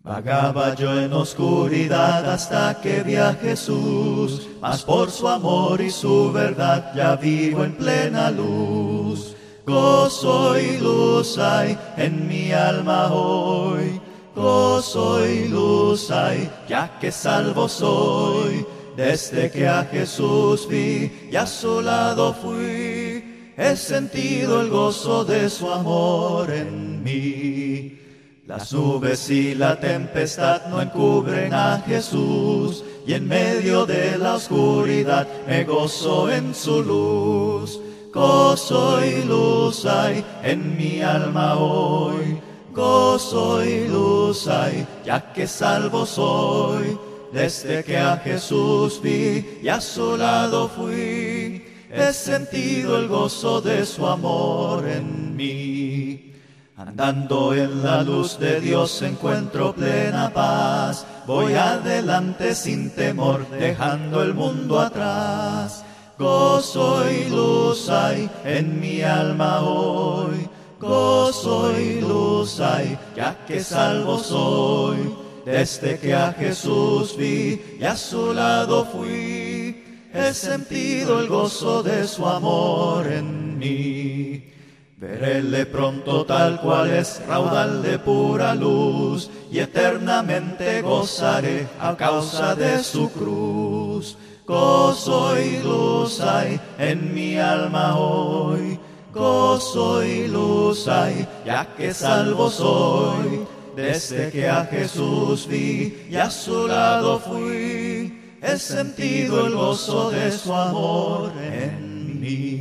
Vagaba yo en oscuridad hasta que vi a Jesús, mas por su amor y su verdad ya vivo en plena luz. Gozo y luz hay en mi alma hoy, gozo y luz hay, ya que salvo soy. Desde que a Jesús vi y a su lado fui, he sentido el gozo de su amor en mí. Las nubes y la tempestad no encubren a Jesús, y en medio de la oscuridad me gozo en su luz. Gozo y luz hay en mi alma hoy, gozo y luz hay, ya que salvo soy. Desde que a Jesús vi y a su lado fui, he sentido el gozo de su amor en mí. Andando en la luz de Dios encuentro plena paz, voy adelante sin temor, dejando el mundo atrás. Gozo y luz hay en mi alma hoy, gozo y luz hay, ya que salvo soy. Desde que a Jesús vi y a su lado fui, he sentido el gozo de su amor en mí. Veréle pronto tal cual es, raudal de pura luz, y eternamente gozaré a causa de su cruz. Gozo y luz hay en mi alma hoy, gozo y luz hay, ya que salvo soy. Desde que a Jesús vi y a su lado fui, he sentido el gozo de su amor en mí.